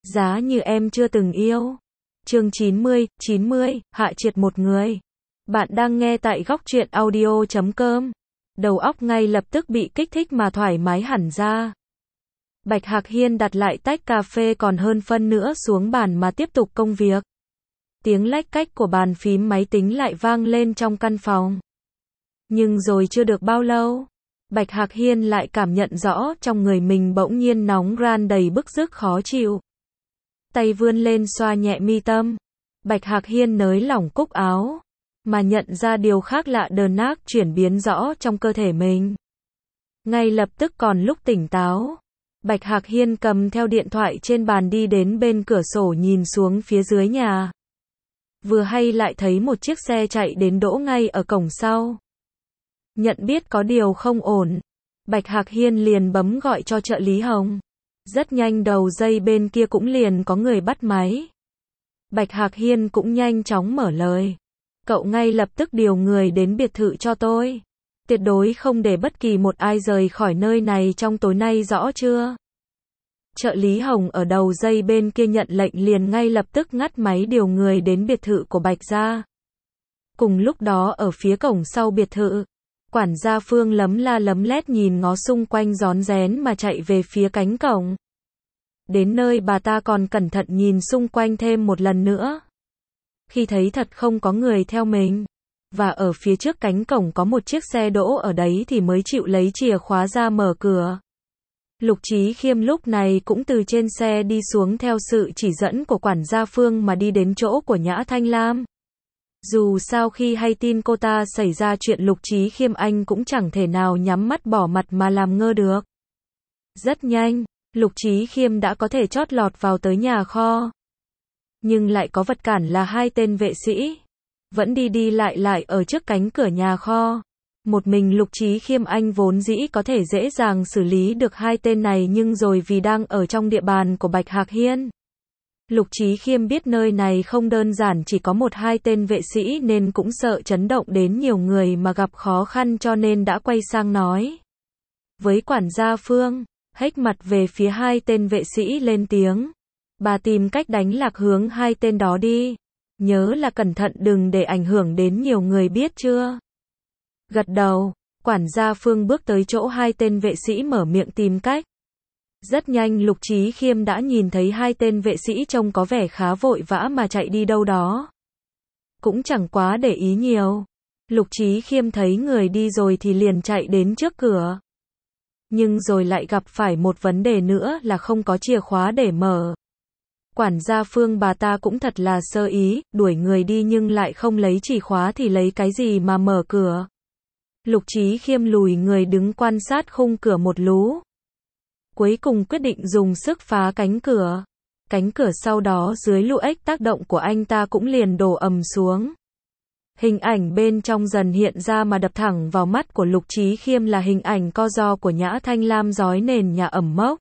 Giá như em chưa từng yêu. Chương 90, hạ triệt một người. Bạn đang nghe tại góc truyện audio.com. Đầu óc ngay lập tức bị kích thích mà thoải mái hẳn ra. Bạch Hạc Hiên đặt lại tách cà phê còn hơn phân nữa xuống bàn mà tiếp tục công việc. Tiếng lách cách của bàn phím máy tính lại vang lên trong căn phòng. Nhưng rồi chưa được bao lâu, Bạch Hạc Hiên lại cảm nhận rõ trong người mình bỗng nhiên nóng ran đầy bức rứt khó chịu. Tay vươn lên xoa nhẹ mi tâm. Bạch Hạc Hiên nới lỏng cúc áo, mà nhận ra điều khác lạ đờn ác chuyển biến rõ trong cơ thể mình. Ngay lập tức còn lúc tỉnh táo, Bạch Hạc Hiên cầm theo điện thoại trên bàn đi đến bên cửa sổ nhìn xuống phía dưới nhà. Vừa hay lại thấy một chiếc xe chạy đến đỗ ngay ở cổng sau. Nhận biết có điều không ổn, Bạch Hạc Hiên liền bấm gọi cho trợ lý Hồng. Rất nhanh đầu dây bên kia cũng liền có người bắt máy. Bạch Hạc Hiên cũng nhanh chóng mở lời. Cậu ngay lập tức điều người đến biệt thự cho tôi. Tuyệt đối không để bất kỳ một ai rời khỏi nơi này trong tối nay, rõ chưa? Trợ lý Hồng ở đầu dây bên kia nhận lệnh liền ngay lập tức ngắt máy điều người đến biệt thự của Bạch gia. Cùng lúc đó ở phía cổng sau biệt thự, quản gia Phương lấm la lấm lét nhìn ngó xung quanh rón rén mà chạy về phía cánh cổng. Đến nơi bà ta còn cẩn thận nhìn xung quanh thêm một lần nữa. Khi thấy thật không có người theo mình, và ở phía trước cánh cổng có một chiếc xe đỗ ở đấy thì mới chịu lấy chìa khóa ra mở cửa. Lục Chí Khiêm lúc này cũng từ trên xe đi xuống theo sự chỉ dẫn của quản gia Phương mà đi đến chỗ của Nhã Thanh Lam. Dù sao khi hay tin cô ta xảy ra chuyện Lục Chí Khiêm anh cũng chẳng thể nào nhắm mắt bỏ mặt mà làm ngơ được. Rất nhanh, Lục Chí Khiêm đã có thể chót lọt vào tới nhà kho. Nhưng lại có vật cản là hai tên vệ sĩ. Vẫn đi đi lại ở trước cánh cửa nhà kho. Một mình Lục Chí Khiêm anh vốn dĩ có thể dễ dàng xử lý được hai tên này, nhưng rồi vì đang ở trong địa bàn của Bạch Hạc Hiên. Lục Chí Khiêm biết nơi này không đơn giản chỉ có một hai tên vệ sĩ nên cũng sợ chấn động đến nhiều người mà gặp khó khăn, cho nên đã quay sang nói với quản gia Phương, hếch mặt về phía hai tên vệ sĩ lên tiếng. Bà tìm cách đánh lạc hướng hai tên đó đi. Nhớ là cẩn thận đừng để ảnh hưởng đến nhiều người, biết chưa? Gật đầu, quản gia Phương bước tới chỗ hai tên vệ sĩ mở miệng tìm cách. Rất nhanh Lục Chí Khiêm đã nhìn thấy hai tên vệ sĩ trông có vẻ khá vội vã mà chạy đi đâu đó. Cũng chẳng quá để ý nhiều. Lục Chí Khiêm thấy người đi rồi thì liền chạy đến trước cửa. Nhưng rồi lại gặp phải một vấn đề nữa là không có chìa khóa để mở. Quản gia Phương bà ta cũng thật là sơ ý, đuổi người đi nhưng lại không lấy chìa khóa thì lấy cái gì mà mở cửa. Lục Chí Khiêm lùi người đứng quan sát khung cửa một lú. Cuối cùng quyết định dùng sức phá cánh cửa. Cánh cửa sau đó dưới lũ ếch tác động của anh ta cũng liền đổ ầm xuống. Hình ảnh bên trong dần hiện ra mà đập thẳng vào mắt của Lục Chí Khiêm là hình ảnh co ro của Nhã Thanh Lam rói nền nhà ẩm mốc.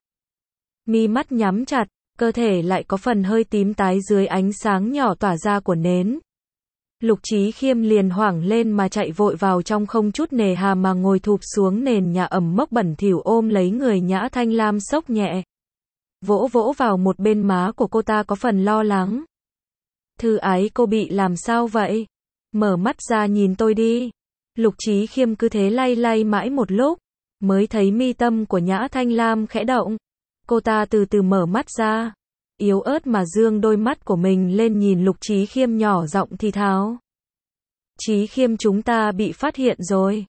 Mi mắt nhắm chặt, cơ thể lại có phần hơi tím tái dưới ánh sáng nhỏ tỏa ra của nến. Lục Chí Khiêm liền hoảng lên mà chạy vội vào trong, không chút nề hà mà ngồi thụp xuống nền nhà ẩm mốc bẩn thỉu, ôm lấy người Nhã Thanh Lam xốc nhẹ. Vỗ vỗ vào một bên má của cô ta có phần lo lắng. Thư ái, cô bị làm sao vậy? Mở mắt ra nhìn tôi đi. Lục Chí Khiêm cứ thế lay lay mãi một lúc, mới thấy mi tâm của Nhã Thanh Lam khẽ động. Cô ta từ từ mở mắt ra, yếu ớt mà dương đôi mắt của mình lên nhìn Lục Chí Khiêm, nhỏ giọng thì thào. Chí Khiêm, chúng ta bị phát hiện rồi.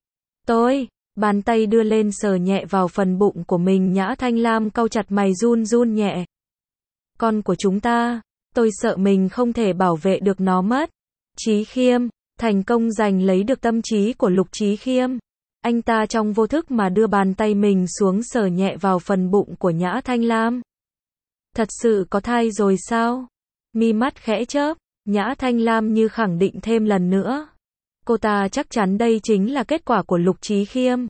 Bàn tay đưa lên sờ nhẹ vào phần bụng của mình. Nhã Thanh Lam cau chặt mày, run run nhẹ. Con của chúng ta, tôi sợ mình không thể bảo vệ được nó mất. Chí Khiêm, thành công giành lấy được tâm trí của Lục Chí Khiêm. Anh ta trong vô thức mà đưa bàn tay mình xuống sờ nhẹ vào phần bụng của Nhã Thanh Lam. Thật sự có thai rồi sao? Mi mắt khẽ chớp, Nhã Thanh Lam như khẳng định thêm lần nữa. Cô ta chắc chắn đây chính là kết quả của Lục Chí Khiêm.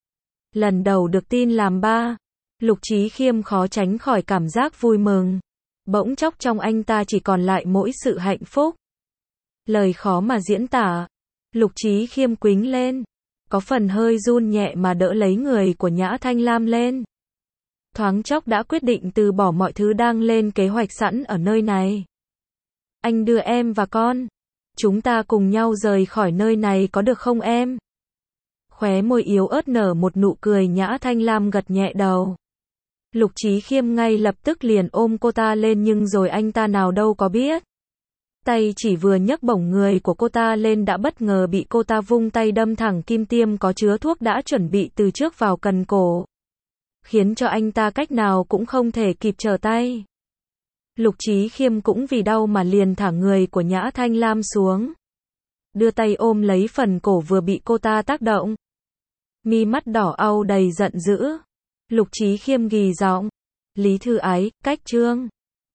Lần đầu được tin làm ba, Lục Chí Khiêm khó tránh khỏi cảm giác vui mừng. Bỗng chốc trong anh ta chỉ còn lại mỗi sự hạnh phúc. Lời khó mà diễn tả. Lục Chí Khiêm quĩnh lên, có phần hơi run nhẹ mà đỡ lấy người của Nhã Thanh Lam lên. thoáng chốc đã quyết định từ bỏ mọi thứ đang lên kế hoạch sẵn ở nơi này. Anh đưa em và con. Chúng ta cùng nhau rời khỏi nơi này có được không em? Khóe môi yếu ớt nở một nụ cười, Nhã Thanh Lam gật nhẹ đầu. Lục Chí Khiêm ngay lập tức liền ôm cô ta lên, nhưng rồi anh ta nào đâu có biết. Tay chỉ vừa nhấc bổng người của cô ta lên đã bất ngờ bị cô ta vung tay đâm thẳng kim tiêm có chứa thuốc đã chuẩn bị từ trước vào cần cổ, khiến cho anh ta cách nào cũng không thể kịp trở tay. Lục Chí Khiêm cũng vì đau mà liền thả người của Nhã Thanh Lam xuống, đưa tay ôm lấy phần cổ vừa bị cô ta tác động. Mi mắt đỏ au đầy giận dữ. Lục Chí Khiêm gì giọng, Lý Thư Ái, cách chương.